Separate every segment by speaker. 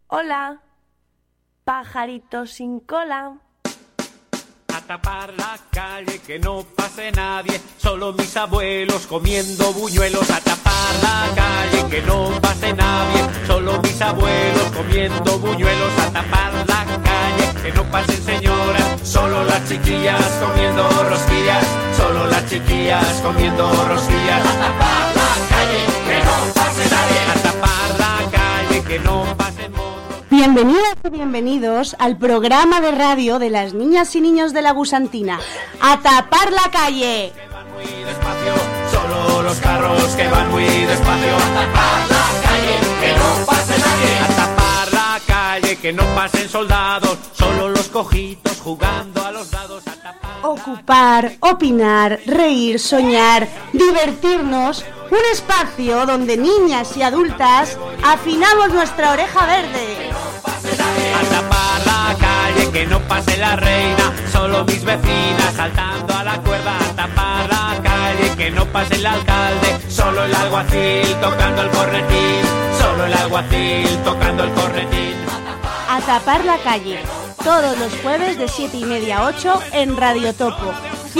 Speaker 1: Hola, pajarito sin cola.
Speaker 2: A tapar la calle, que no pase nadie, solo mis abuelos comiendo buñuelos. A tapar la calle, que no pase nadie, solo mis abuelos comiendo buñuelos. A tapar la calle, que no pasen señoras, solo las chiquillas comiendo rosquillas, solo las chiquillas comiendo rosquillas. A tapar la calle, que no pase nadie, a tapar la calle, que no pasen monos.
Speaker 3: Bienvenidas y bienvenidos al programa de radio de las niñas y niños de la Gusantina. ¡A tapar la calle!
Speaker 2: Que van muy despacio, solo los carros que van muy despacio. A tapar la calle, que no pase nadie. A tapar la calle, que no pasen soldados, solo los cojitos jugando a los dados. A tapar.
Speaker 3: Ocupar, opinar, reír, soñar, divertirnos. Un espacio donde niñas y adultas afinamos nuestra oreja verde.
Speaker 2: A tapar la calle, que no pase la reina, solo mis vecinas saltando a la cuerda. A tapar la calle, que no pase el alcalde, solo el alguacil tocando el cornetín, solo el alguacil tocando el cornetín.
Speaker 3: A tapar la calle, todos los jueves de 7:30 a 8 en Radio Topo,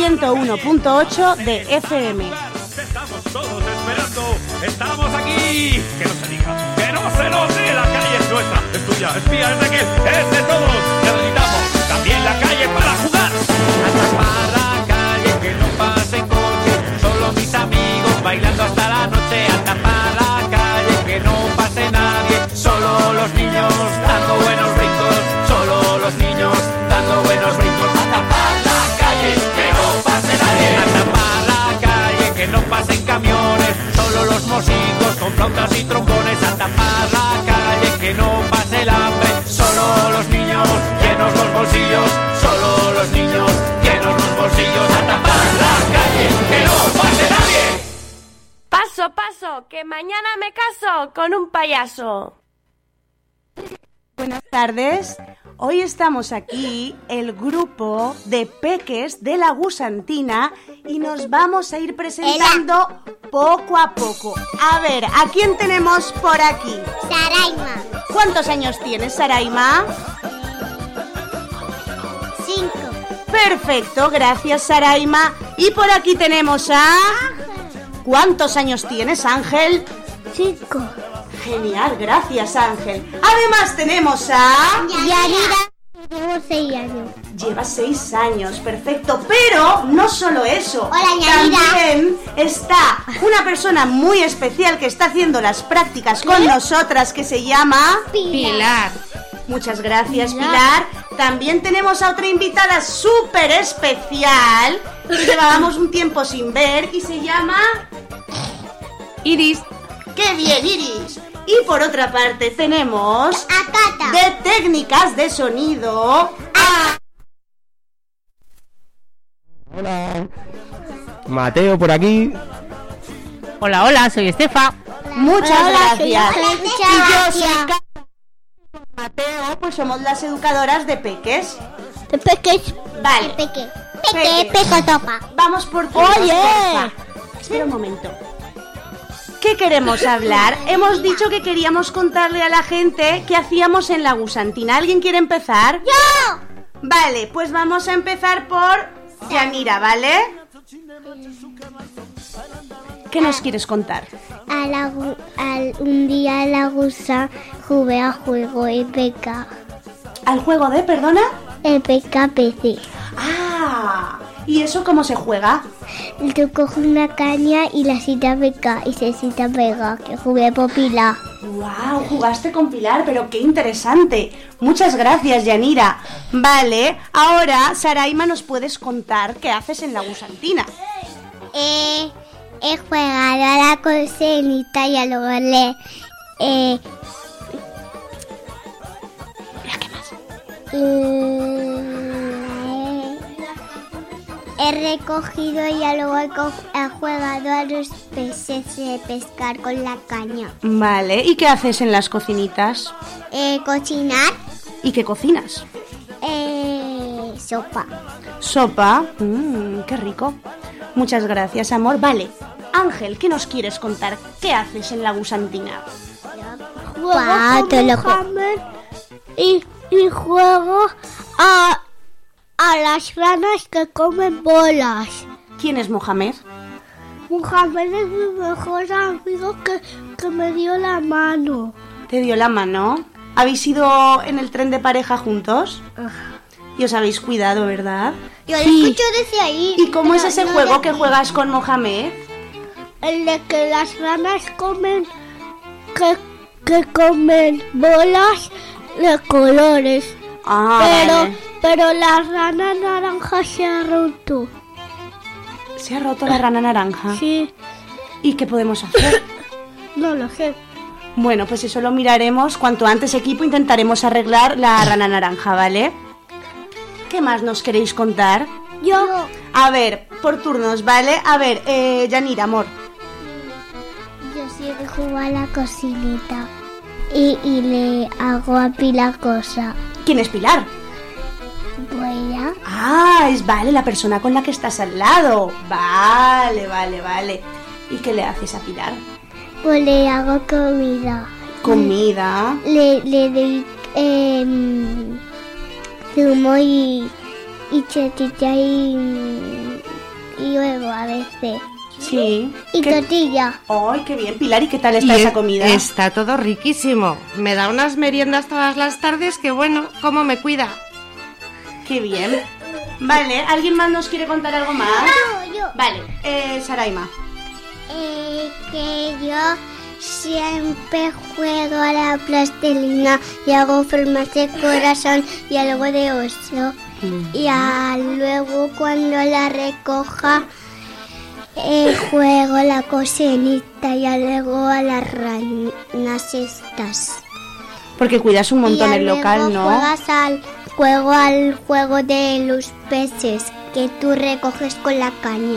Speaker 3: 101.8 de FM.
Speaker 2: Estamos todos esperando, estamos aquí. Que no se diga, que no se note, la calle es nuestra, es tuya, es mía, es de aquel, es de todos. Necesitamos también la calle para jugar. A tapar la calle, que no pasen coches, solo mis amigos bailando hasta la noche. A tapar la calle, que no pase nadie, solo los niños dando buenos brincos, solo los niños dando buenos brincos. A tapar la calle, que no pase nadie. A tapar la calle, que no pasen camiones, solo los músicos con flautas y trombones. A tapar la calle, que no pase el hambre, solo los niños llenos los bolsillos, solo los niños llenos los bolsillos. A tapar la calle, que no pase nadie.
Speaker 1: Paso, paso, que mañana me caso con un payaso.
Speaker 3: Buenas tardes. Hoy estamos aquí, el grupo de peques de la Gusantina, y nos vamos a ir presentando poco a poco. A ver, ¿a quién tenemos por aquí?
Speaker 4: Saraima.
Speaker 3: ¿Cuántos años tienes, Saraima?
Speaker 4: 5.
Speaker 3: Perfecto, gracias, Saraima. Y por aquí tenemos a... ¿Cuántos años tienes, Ángel?
Speaker 4: 5.
Speaker 3: Genial, gracias, Ángel. Además tenemos a...
Speaker 4: Yanira. Tengo 6 años.
Speaker 3: Lleva 6 años, perfecto. Pero no solo eso.
Speaker 4: Hola, Yanira.
Speaker 3: También está una persona muy especial que está haciendo las prácticas con nosotras, que se llama...
Speaker 4: Pilar.
Speaker 3: Muchas gracias, Pilar. También tenemos a otra invitada súper especial que llevábamos un tiempo sin ver y se llama...
Speaker 1: Iris.
Speaker 3: ¡Qué bien, Iris! Y por otra parte tenemos...
Speaker 4: A Tata.
Speaker 3: de técnicas de sonido a...
Speaker 5: Hola. Mateo por aquí.
Speaker 6: Hola, hola, soy Estefa.
Speaker 3: Muchas
Speaker 4: Hola,
Speaker 3: gracias.
Speaker 4: muchas
Speaker 3: Y yo soy
Speaker 4: gracias.
Speaker 3: Mateo, pues somos las educadoras de peques.
Speaker 4: De peques.
Speaker 3: Vale.
Speaker 4: Peque.
Speaker 3: Peque.
Speaker 4: Pecotopa.
Speaker 3: Vamos por turnos,
Speaker 4: Oye.
Speaker 3: porfa. Espera un momento. ¿Qué queremos hablar? Hemos dicho que queríamos contarle a la gente qué hacíamos en la Gusantina. ¿Alguien quiere empezar?
Speaker 4: ¡Yo!
Speaker 3: Vale, pues vamos a empezar por Yanira, ¿vale? ¿Qué nos quieres contar?
Speaker 4: Un día la gusa jugué a juego EPK.
Speaker 3: ¿Al juego de, perdona?
Speaker 4: EPK PC.
Speaker 3: Ah, ¿y eso cómo se juega?
Speaker 4: Tú coges una caña y la cita PK y se cita pega, que jugué por Pilar.
Speaker 3: ¡Wow! Jugaste con Pilar, pero qué interesante. Muchas gracias, Yanira. Vale, ahora, Saraima, ¿nos puedes contar qué haces en la Gusantina?
Speaker 4: He jugado a la cocinita y luego
Speaker 3: ¿Qué más?
Speaker 4: He recogido y luego he jugado a los peces de pescar con la caña.
Speaker 3: Vale, ¿y qué haces en las cocinitas?
Speaker 4: Cocinar.
Speaker 3: ¿Y qué cocinas?
Speaker 4: Sopa.
Speaker 3: Sopa. Qué rico. Muchas gracias, amor. Vale, Ángel, ¿qué nos quieres contar? ¿Qué haces en la Gusantina?
Speaker 4: Juego con y juego a las ranas que comen bolas.
Speaker 3: ¿Quién es Mohamed?
Speaker 4: Mohamed es mi mejor amigo que me dio la mano.
Speaker 3: ¿Te dio la mano? ¿Habéis ido en el tren de pareja juntos? Y os habéis cuidado, ¿verdad?
Speaker 4: Yo lo escucho desde ahí.
Speaker 3: ¿Y cómo es ese juego que juegas con Mohamed?
Speaker 4: El de que las ranas comen que comen bolas de colores.
Speaker 3: Vale.
Speaker 4: Pero la rana naranja se ha roto.
Speaker 3: ¿Se ha roto la rana naranja?
Speaker 4: Sí,
Speaker 3: ¿Y qué podemos hacer?
Speaker 4: no lo sé.
Speaker 3: Bueno, pues eso lo miraremos. Cuanto antes, equipo, intentaremos arreglar la rana naranja, ¿vale? ¿Qué más nos queréis contar?
Speaker 4: Yo.
Speaker 3: A ver, por turnos, ¿vale? A ver, Yanira, amor.
Speaker 4: Yo siempre juego a la cocinita y le hago a Pilar cosa.
Speaker 3: ¿Quién es Pilar?
Speaker 4: Buena.
Speaker 3: Vale, la persona con la que estás al lado. Vale. ¿Y qué le haces a Pilar?
Speaker 4: Pues le hago comida.
Speaker 3: Comida.
Speaker 4: Le doy zumo y chetilla y huevo a veces.
Speaker 3: Sí.
Speaker 4: Y tortilla.
Speaker 3: ¡Ay, qué bien, Pilar! ¿Y qué tal está esa comida?
Speaker 7: Está todo riquísimo. Me da unas meriendas todas las tardes que, bueno, cómo me cuida.
Speaker 3: ¡Qué bien! Vale, ¿alguien más nos quiere contar algo más?
Speaker 4: No, yo.
Speaker 3: Vale, Saraima.
Speaker 4: Que yo siempre juego a la plastilina y hago formas de corazón y algo de oso. Y luego cuando la recoja juego la cocinita y luego a las ranas estas.
Speaker 3: Porque cuidas un montón el local, ¿no?
Speaker 4: Juego al juego de los peces que tú recoges con la caña.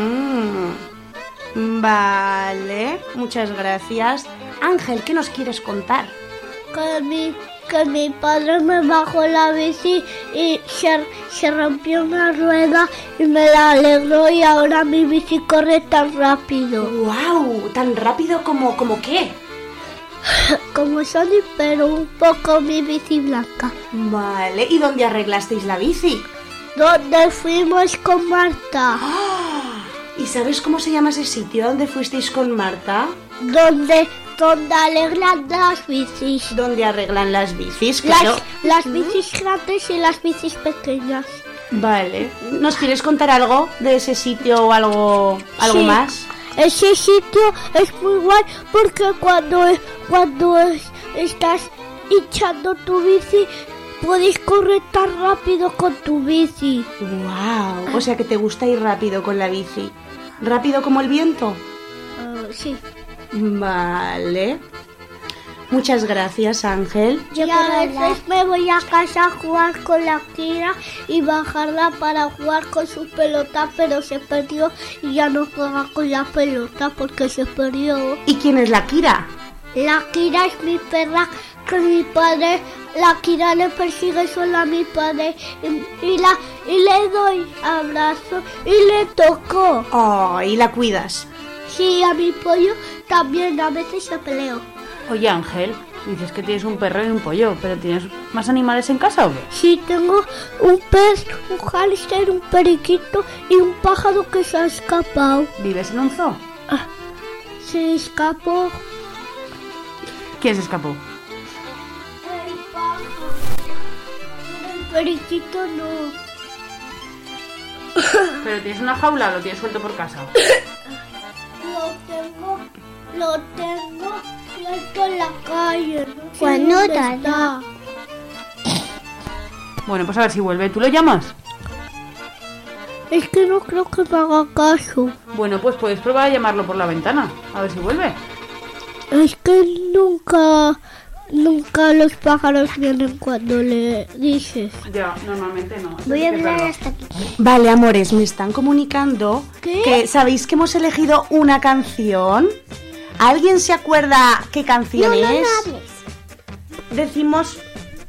Speaker 3: Vale, muchas gracias. Ángel, ¿qué nos quieres contar?
Speaker 4: Que mi padre me bajó la bici y se rompió una rueda y me la alegró y ahora mi bici corre tan rápido.
Speaker 3: ¡Guau! ¿Tan rápido como qué?
Speaker 4: Como Sonic, pero un poco mi bici blanca.
Speaker 3: Vale, ¿y dónde arreglasteis la bici?
Speaker 4: ¿Dónde fuimos con Marta?
Speaker 3: ¿Y sabes cómo se llama ese sitio donde fuisteis con Marta?
Speaker 4: Donde arreglan las bicis.
Speaker 3: ¿Dónde arreglan las bicis? Claro.
Speaker 4: Las bicis grandes y las bicis pequeñas.
Speaker 3: Vale. ¿Nos quieres contar algo de ese sitio o algo
Speaker 4: Sí.
Speaker 3: más?
Speaker 4: Ese sitio es muy guay porque cuando estás hinchando tu bici puedes correr tan rápido con tu bici.
Speaker 3: ¡Wow! O sea que te gusta ir rápido con la bici. ¿Rápido como el viento?
Speaker 4: Sí.
Speaker 3: Vale. Muchas gracias, Ángel.
Speaker 4: Y a veces me voy a casa a jugar con la Kira y bajarla para jugar con su pelota, pero se perdió y ya no juega con la pelota porque se perdió.
Speaker 3: ¿Y quién es la Kira?
Speaker 4: La Kira es mi perra que mi padre, la Kira le persigue solo a mi padre y le doy abrazo y le toco.
Speaker 3: Oh, y la cuidas.
Speaker 4: Sí, a mi pollo también a veces se peleo.
Speaker 8: Oye, Ángel, dices que tienes un perro y un pollo, pero ¿tienes más animales en casa o qué?
Speaker 4: Sí, tengo un pez, un hámster, un periquito y un pájaro que se ha escapado.
Speaker 8: ¿Vives en un zoo?
Speaker 4: Se escapó.
Speaker 8: ¿Quién se escapó?
Speaker 4: El pájaro. El periquito no.
Speaker 8: ¿Pero tienes una jaula o lo tienes suelto por casa?
Speaker 4: Lo tengo suelto en la calle. No sé Cuando dónde tarda. está.
Speaker 8: Bueno, pues a ver si vuelve. ¿Tú lo llamas?
Speaker 4: Es que no creo que me haga caso.
Speaker 8: Bueno, pues puedes probar a llamarlo por la ventana. A ver si vuelve.
Speaker 4: Es que nunca los pájaros vienen cuando le dices.
Speaker 8: Ya, normalmente no.
Speaker 4: Voy a hablar hasta aquí.
Speaker 3: Vale, amores, me están comunicando
Speaker 4: ¿Qué?
Speaker 3: que ¿sabéis que hemos elegido una canción? ¿Alguien se acuerda qué canción es?
Speaker 4: hables.
Speaker 3: Decimos...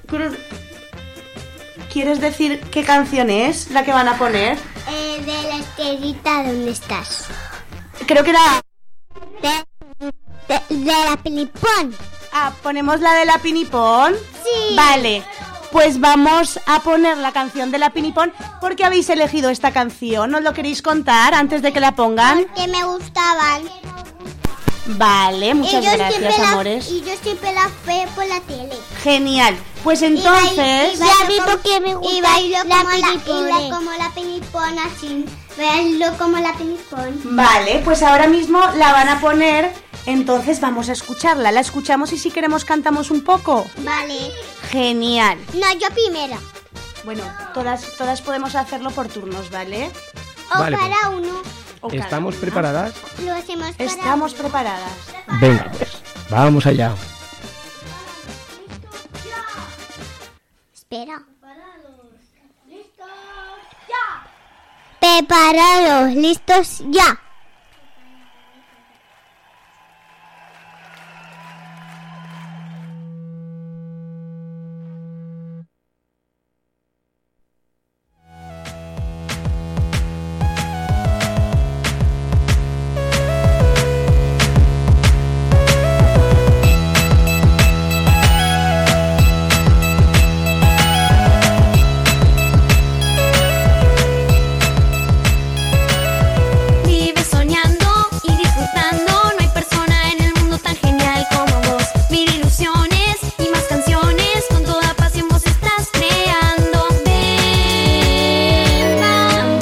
Speaker 3: ¿Quieres decir qué canción es la que van a poner?
Speaker 4: De la esquerita, ¿dónde estás?
Speaker 3: Creo que era...
Speaker 4: De la Pilipón.
Speaker 3: ¿ponemos la de la Pinipón?
Speaker 4: Sí. Sí.
Speaker 3: Vale, pues vamos a poner la canción de la Pinipón. ¿Por qué habéis elegido esta canción? ¿Nos lo queréis contar antes de que la pongan?
Speaker 4: Que me gustaban.
Speaker 3: Vale, muchas gracias, amores.
Speaker 4: Y yo siempre la veo por la tele.
Speaker 3: Genial. Pues entonces...
Speaker 4: Y bailo como la Pinipón, así. Bailo como la Pinipón.
Speaker 3: Vale, pues ahora mismo la van a poner, entonces vamos a escucharla. La escuchamos y si queremos cantamos un poco.
Speaker 4: Vale.
Speaker 3: Genial.
Speaker 4: No, yo primero.
Speaker 3: Bueno, todas podemos hacerlo por turnos, ¿vale?
Speaker 4: O
Speaker 5: Vale,
Speaker 4: cada uno.
Speaker 3: O cada
Speaker 5: ¿Estamos
Speaker 3: una.
Speaker 5: preparadas?
Speaker 4: Lo hacemos para
Speaker 3: Estamos preparadas.
Speaker 5: Venga, pues, vamos allá.
Speaker 4: Espera. Preparados, listos, ya.
Speaker 9: Vive soñando y disfrutando, no hay persona en el mundo tan genial como vos. Mil ilusiones y más canciones, con toda pasión vos estás creando. Ven, vamos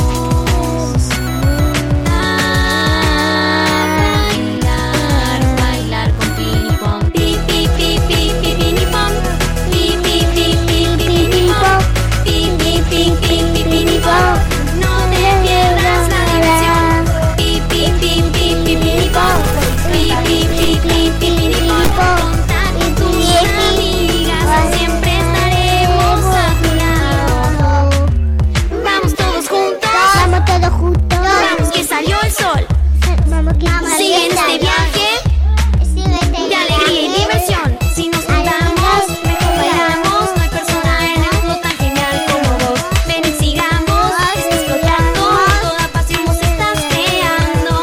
Speaker 9: a bailar con Pinipón. Pi, pi, pi, pi, pi, Pinipón. Pi, pi, pi, pi, pi, Pinipón. Pi, pi, pi, pi, pi, Pinipón. No te pierdas la diversión. Pi, pi, pi, pi, pi, Pinipón. Pi, pi, pi, pi, pi, Pinipón. Contá con tus amigas, siempre estaremos a tu lado. Vamos todos juntos.
Speaker 4: Vamos todos juntos.
Speaker 9: Vamos que salió el sol. Sigue en este viaje de alegría y diversión. Si nos juntamos, mejor bailamos. No hay persona en el mundo tan genial como vos. Ven y sigamos explotando. Toda pasión vos estás creando.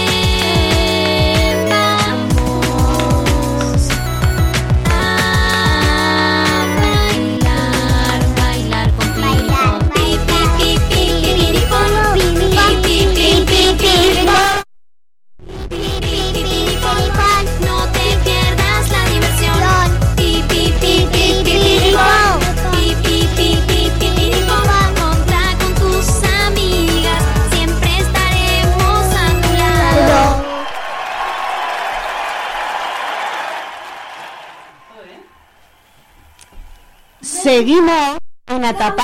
Speaker 9: Ven, vamos a bailar con Pinipón. Pi, pi, pi, pi, Pinipón. Pi, pi, pi, pi, Pinipón. No te pierdas la diversión. Pi, pi, pi, pi, Pinipón. Pi, pi, pi, pi, Pinipón. Contá con tus amigas, siempre estaremos a tu lado.
Speaker 3: Seguimos en Atapa,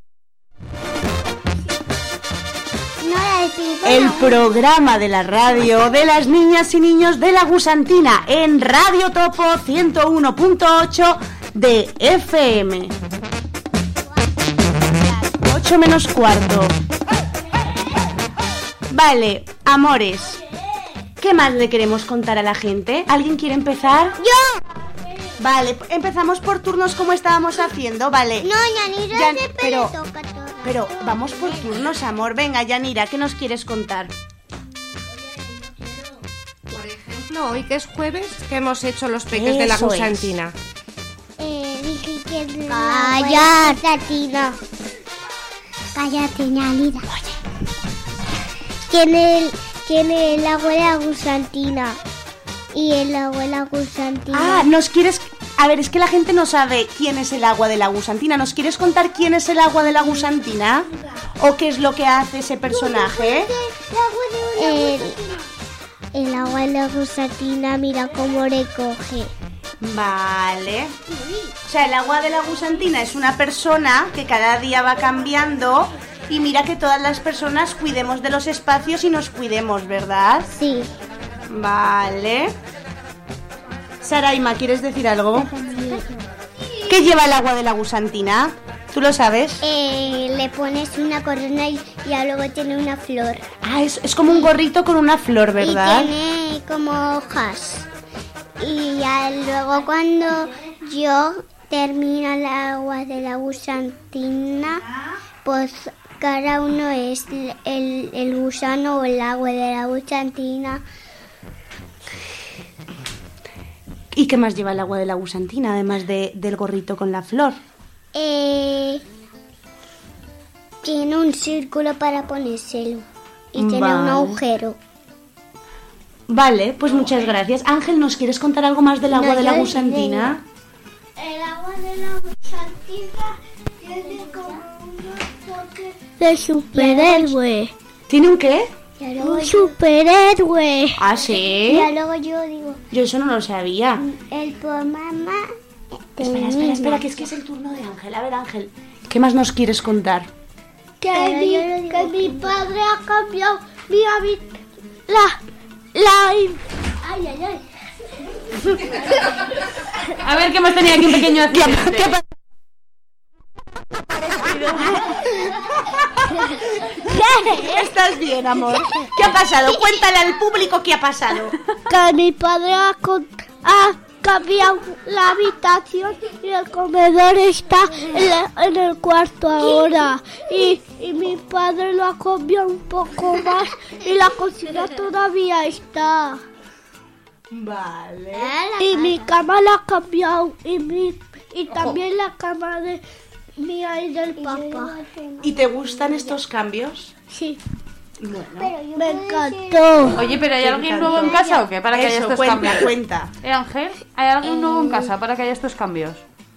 Speaker 4: No la de Pinipón.
Speaker 3: el programa de la radio de las niñas y niños de la Gusantina en Radio Topo 101.8 de FM. 8 menos cuarto. Vale, amores. ¿Qué más le queremos contar a la gente? ¿Alguien quiere empezar?
Speaker 4: ¡Yo!
Speaker 3: Vale, empezamos por turnos como estábamos haciendo, vale.
Speaker 4: No, Yanira
Speaker 3: Yan-
Speaker 4: siempre
Speaker 3: pero-
Speaker 4: le toca todo.
Speaker 3: Pero vamos por turnos, amor. Venga, Yanira, ¿qué nos quieres contar?
Speaker 7: Por ejemplo, hoy que es jueves, que hemos hecho los peques de la
Speaker 3: Eso es.
Speaker 7: Gusantina.
Speaker 4: Dije que... Cállate, Tina. Cállate, Yanira. Tiene el agua de la Gusantina. Y el agua de la Gusantina.
Speaker 3: Ah, ¿nos quieres...? A ver, es que la gente no sabe quién es el agua de la Gusantina. ¿Nos quieres contar quién es el agua de la Gusantina? ¿O qué es lo que hace ese personaje?
Speaker 4: El agua de la Gusantina, mira cómo recoge.
Speaker 3: Vale. O sea, el agua de la Gusantina es una persona que cada día va cambiando y mira que todas las personas cuidemos de los espacios y nos cuidemos, ¿verdad?
Speaker 4: Sí.
Speaker 3: Vale. Saraima, ¿quieres decir algo? ¿Qué lleva el agua de la Gusantina? ¿Tú lo sabes?
Speaker 4: Le pones una corona y ya luego tiene una flor.
Speaker 3: Ah, es como un gorrito con una flor, ¿verdad?
Speaker 4: Y tiene como hojas. Y ya luego cuando yo termino el agua de la Gusantina, pues cada uno es el gusano o el agua de la Gusantina.
Speaker 3: ¿Y qué más lleva el agua de la gusantina, además del gorrito con la flor?
Speaker 4: Tiene un círculo para ponérselo y tiene un agujero.
Speaker 3: Vale, pues muchas gracias. Ángel, ¿nos quieres contar algo más del agua de la gusantina?
Speaker 4: El agua de la gusantina tiene como unos toques de superhéroe.
Speaker 3: ¿Tiene un qué?
Speaker 4: Un superhéroe.
Speaker 3: ¿Ah, sí?
Speaker 4: Y luego yo digo...
Speaker 3: Yo eso no lo sabía.
Speaker 4: El mamá...
Speaker 3: Espera, que es el turno de Ángel. A ver, Ángel, ¿qué más nos quieres contar?
Speaker 4: Que mi padre ha cambiado mi Ay.
Speaker 8: A ver, ¿qué más tenía aquí un pequeño accidente?
Speaker 3: ¿Qué? ¿Estás bien, amor? ¿Qué ha pasado? Cuéntale al público qué ha pasado.
Speaker 4: Que mi padre ha cambiado la habitación y el comedor está en el cuarto ahora. Y mi padre lo ha cambiado un poco más y la cocina todavía está.
Speaker 3: Vale.
Speaker 4: Y mi cama la ha cambiado y también la cama de mía y del papá.
Speaker 3: ¿Y te gustan estos cambios?
Speaker 4: Sí.
Speaker 3: Bueno,
Speaker 4: Me encantó.
Speaker 8: Oye, ¿pero hay alguien nuevo en casa o qué? Para que haya estos cambios.
Speaker 3: Cuenta.
Speaker 8: Ángel, ¿hay alguien nuevo en casa para que haya estos cambios?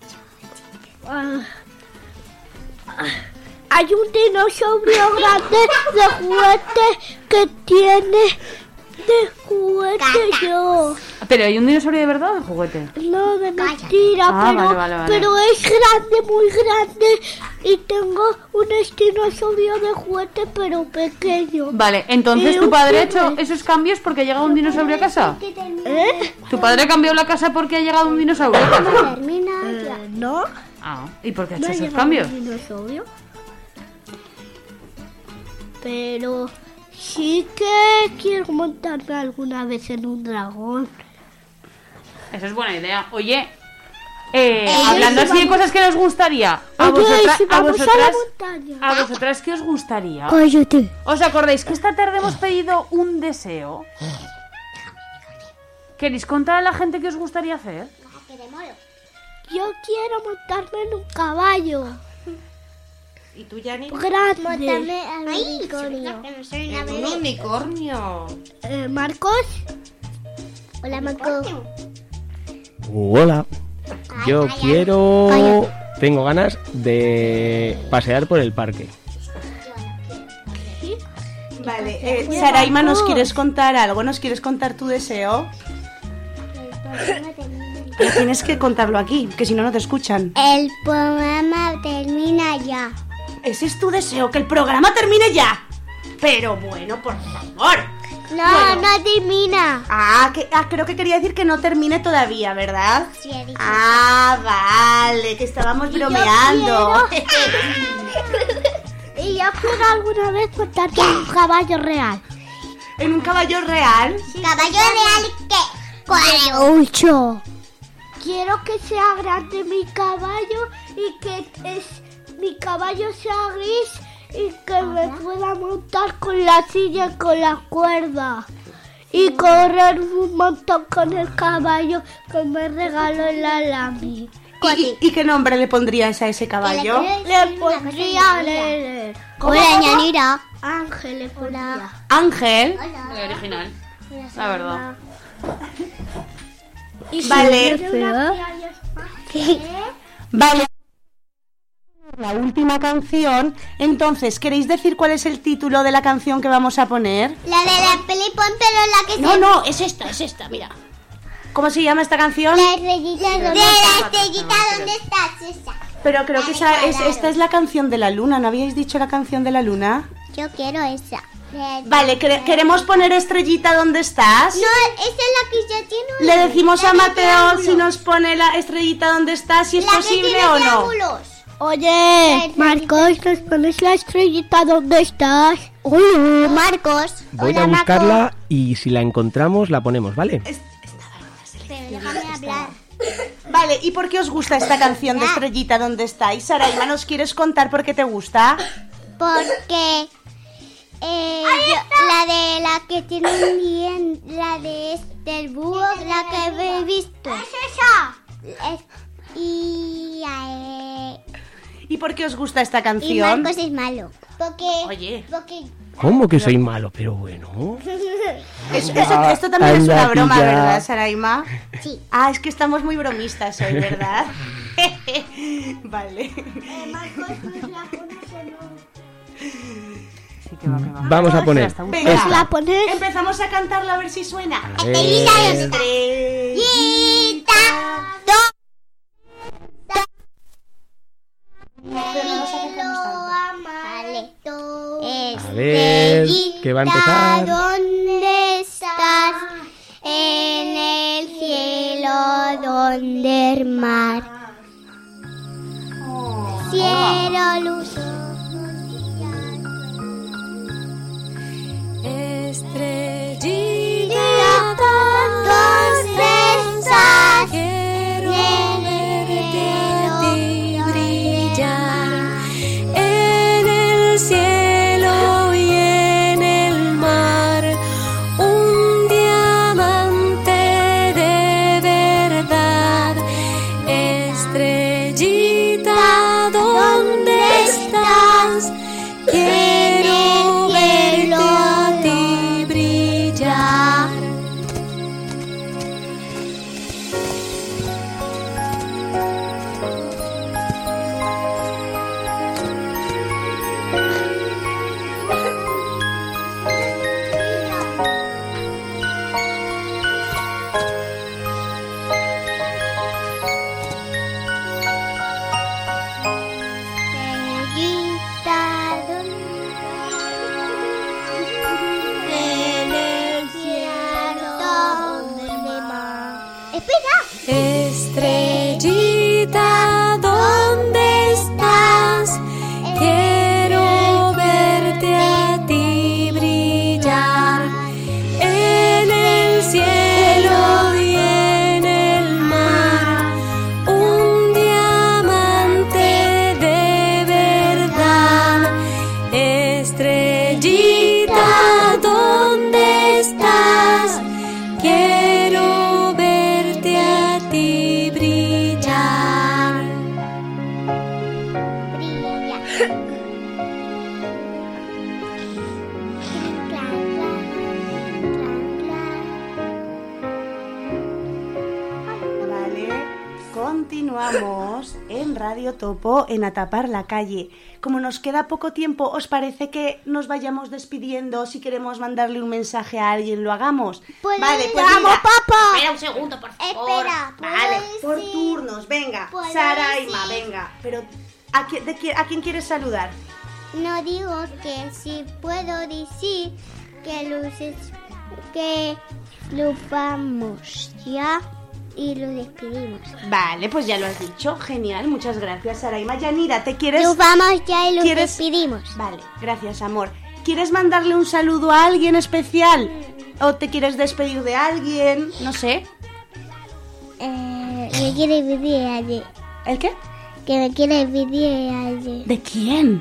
Speaker 4: Hay un dinosaurio grande de juguete que tiene de juguete yo.
Speaker 8: ¿Pero hay un dinosaurio de verdad o de juguete?
Speaker 4: No, de mentira,
Speaker 8: Vale.
Speaker 4: pero es grande, muy grande. Y tengo un dinosaurio de juguete, pero pequeño.
Speaker 8: Vale, entonces tu padre ha hecho esos cambios porque ha llegado un dinosaurio a casa. ¿Tu padre ha cambiado la casa porque ha llegado un dinosaurio a casa?
Speaker 4: ¿No?
Speaker 8: ¿Y por qué ha hecho esos cambios?
Speaker 4: Un dinosaurio. Pero sí que quiero montarme alguna vez en un dragón.
Speaker 8: Eso es buena idea. Oye, hablando así de cosas que nos gustaría, ¿a vosotras qué os gustaría?
Speaker 4: Cállate.
Speaker 8: ¿Os acordáis que esta tarde hemos pedido un deseo? ¿Queréis contar a la gente qué os gustaría hacer?
Speaker 4: Yo quiero montarme en un caballo.
Speaker 7: ¿Y tú, Yanni?
Speaker 4: Grande. Montarme en un unicornio.
Speaker 7: ¿Un unicornio?
Speaker 4: ¿Marcos? Hola, Marcos.
Speaker 5: Hola. Yo quiero... Tengo ganas de pasear por el parque.
Speaker 3: Vale, Saraima, ¿nos quieres contar algo? ¿Nos quieres contar tu deseo? Pero tienes que contarlo aquí, que si no, no te escuchan.
Speaker 4: El programa termina ya.
Speaker 3: Ese es tu deseo, que el programa termine ya. Pero bueno, por favor.
Speaker 4: No termina.
Speaker 3: Creo que quería decir que no termine todavía, ¿verdad?
Speaker 4: Sí, he dicho.
Speaker 3: Vale, que estábamos bromeando.
Speaker 4: Y yo quiero alguna vez montarte en un caballo real.
Speaker 3: ¿En un caballo real?
Speaker 4: ¿Caballo real qué? ¿Cuál? Mucho. Quiero que sea grande mi caballo y que mi caballo sea gris y que me pueda montar con la silla y con la cuerda. Y correr un montón con el caballo que me regaló la Lami.
Speaker 3: ¿Y qué nombre le pondrías a ese caballo?
Speaker 4: Le pondría Lerer. Hola, ñanira. Ángel le pondría.
Speaker 3: Ángel.
Speaker 8: Muy original, la verdad.
Speaker 3: Vale. Vale. La última canción. Entonces, ¿queréis decir cuál es el título de la canción que vamos a poner?
Speaker 4: La de la pelipón, pero la que
Speaker 3: No, es esta, mira. ¿Cómo se llama esta canción?
Speaker 4: La estrellita, ¿dónde estás? Esa.
Speaker 3: Pero creo que esta es la canción de la luna. ¿No habíais dicho la canción de la luna?
Speaker 4: Yo quiero esa.
Speaker 3: Vale, ¿queremos poner Estrellita ¿dónde estás?
Speaker 4: No, esa es la que ya tiene un...
Speaker 3: Le decimos a Mateo si nos pone la Estrellita ¿dónde estás, si es posible o no.
Speaker 4: Oye, Marcos, ¿nos pones la estrellita dónde estás? Marcos.
Speaker 5: Voy a buscarla y si la encontramos la ponemos, ¿vale?
Speaker 4: Pero déjame hablar.
Speaker 3: Vale, ¿y por qué os gusta esta canción de Estrellita ¿dónde estáis? Saraima, ¿nos quieres contar por qué te gusta?
Speaker 4: Porque La de la que tiene un diente, la de el búho, la que he visto. ¡Es esa!
Speaker 3: ¿Y por qué os gusta esta
Speaker 4: Y
Speaker 3: canción?
Speaker 4: Marcos es malo.
Speaker 3: Oye.
Speaker 5: ¿Cómo que soy malo? Pero bueno.
Speaker 3: Esto también es una
Speaker 5: anda,
Speaker 3: broma,
Speaker 5: pilla.
Speaker 3: ¿verdad, Saraima?
Speaker 4: Sí.
Speaker 3: Ah, es que estamos muy bromistas hoy, ¿verdad? Vale.
Speaker 4: Marcos la pones
Speaker 8: Sí, que va, que va.
Speaker 5: Vamos a poner.
Speaker 3: Venga,
Speaker 5: esta.
Speaker 4: la pones.
Speaker 3: empezamos a cantarla a ver si suena.
Speaker 5: A ver.
Speaker 3: Estrellita.
Speaker 5: A ver, ¿qué va a empezar?
Speaker 4: ¿Dónde estás? En el cielo, donde el mar. Cielo, luz.
Speaker 9: Estrellita,
Speaker 4: ¿dónde estás?
Speaker 9: quiero verte a ti brillar en el cielo y en el mar, un diamante de verdad. Estrellita, ¿dónde estás? Quiero verte a ti brillar.
Speaker 4: Estrellita, en el cielo, donde el mar. Espera.
Speaker 9: Estrellita, ¿dónde estás? Quiero verte a ti brillar en el cielo y en el mar, un diamante de verdad. Estrellita, ¿dónde estás? Quiero verte a ti brillar.
Speaker 4: Brilla.
Speaker 3: Vale, continuamos en Radio Topo en A Tapar la Calle. Como nos queda poco tiempo, ¿os parece que nos vayamos despidiendo? Si queremos mandarle un mensaje a alguien, lo hagamos. Vale, pues
Speaker 4: ¡Vamos,
Speaker 3: mira,
Speaker 4: papá!
Speaker 1: Espera un segundo, por favor.
Speaker 4: Espera,
Speaker 3: vale, por
Speaker 4: decir?
Speaker 3: turnos, venga.
Speaker 4: ¿Puedo
Speaker 3: Saraima,
Speaker 4: decir?
Speaker 3: venga. Pero ¿a quién quieres saludar?
Speaker 4: No digo que si puedo decir que lo vamos ya y lo despedimos.
Speaker 3: Vale, pues ya lo has dicho. Genial, muchas gracias, Saraima. Yanira, ¿te quieres...?
Speaker 4: Lo vamos ya y lo
Speaker 3: ¿Quieres?
Speaker 4: despedimos.
Speaker 3: Vale, gracias, amor. ¿Quieres mandarle un saludo a alguien especial? ¿O te quieres despedir de alguien? No sé.
Speaker 4: Me quiere pedir a alguien.
Speaker 3: ¿El qué?
Speaker 4: Que me quiere pedir a alguien.
Speaker 3: ¿De quién?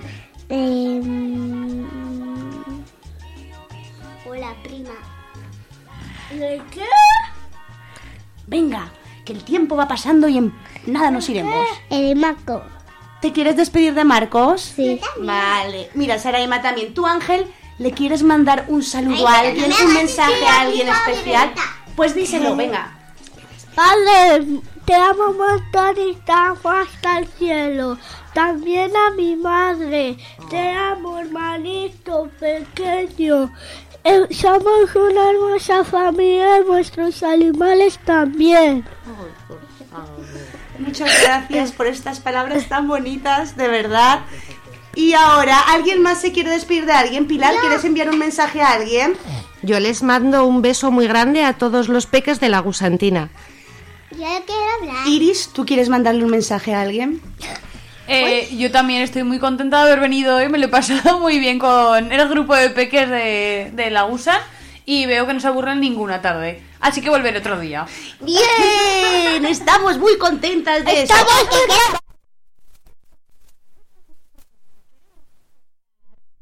Speaker 4: O la prima.
Speaker 3: ¿De qué? Venga, que el tiempo va pasando y en nada nos iremos.
Speaker 4: El Marco.
Speaker 3: ¿Te quieres despedir de Marcos?
Speaker 4: Sí.
Speaker 3: Vale. Mira, Saraima, también. ¿Tú, Ángel, le quieres mandar un saludo a alguien, un mensaje a alguien especial? Pues díselo, venga.
Speaker 4: Padre, te amo un montón y te amo hasta el cielo. También a mi madre. Te amo, hermanito pequeño. Somos una hermosa familia y vuestros animales también.
Speaker 3: Muchas gracias por estas palabras tan bonitas, de verdad. Y ahora, ¿alguien más se quiere despedir de alguien? Pilar, ¿quieres enviar un mensaje a alguien?
Speaker 7: Yo les mando un beso muy grande a todos los peques de la Gusantina.
Speaker 4: Yo quiero hablar.
Speaker 3: Iris, ¿tú quieres mandarle un mensaje a alguien?
Speaker 8: Yo también estoy muy contenta de haber venido hoy. Me lo he pasado muy bien con el grupo de peques de la Gusan. Y veo que no se aburren ninguna tarde. Así que volveré otro día.
Speaker 3: ¡Bien! Estamos muy contentas de eso.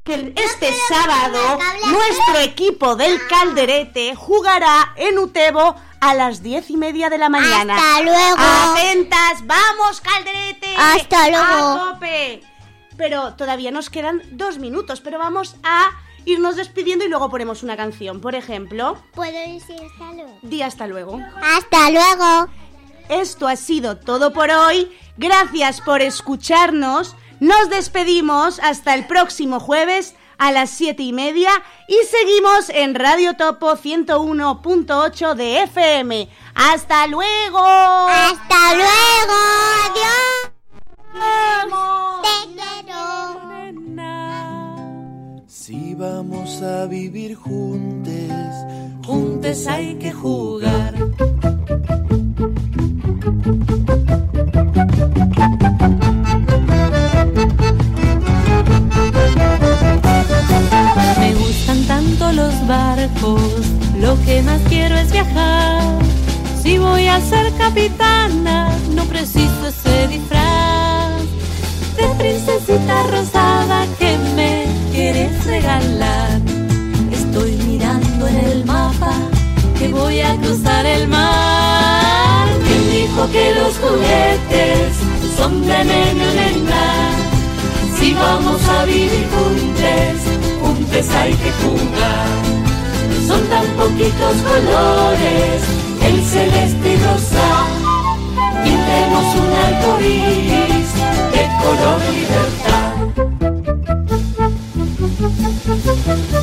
Speaker 3: que este sábado nuestro equipo del Calderete jugará en Utebo a las 10:30 de la mañana.
Speaker 4: ¡Hasta luego!
Speaker 3: ¡Atentas! ¡Vamos, Calderete!
Speaker 4: ¡Hasta luego!
Speaker 3: ¡A tope! Pero todavía nos quedan 2 minutos, pero vamos a irnos despidiendo y luego ponemos una canción. Por ejemplo...
Speaker 4: ¿Puedo decir hasta luego?
Speaker 3: Di hasta luego.
Speaker 4: ¡Hasta luego!
Speaker 3: Esto ha sido todo por hoy. Gracias por escucharnos. Nos despedimos hasta el próximo jueves a las 7:30 y seguimos en Radio Topo 101.8 de FM. ¡Hasta luego!
Speaker 4: ¡Hasta luego! ¡Adiós! ¡Te quiero!
Speaker 10: Si vamos a vivir juntos hay que jugar.
Speaker 9: Me gustan tanto los barcos, lo que más quiero es viajar. Si voy a ser capitana, no preciso ese disfraz de princesita rosada que me quieres regalar. Estoy mirando en el mapa que voy a cruzar el mar. ¿Quién dijo que los juguetes son de nena, nena? Si vamos a vivir juntos hay que jugar. Son tan poquitos colores, el celeste y rosa. Pintemos un arco iris de color libertad.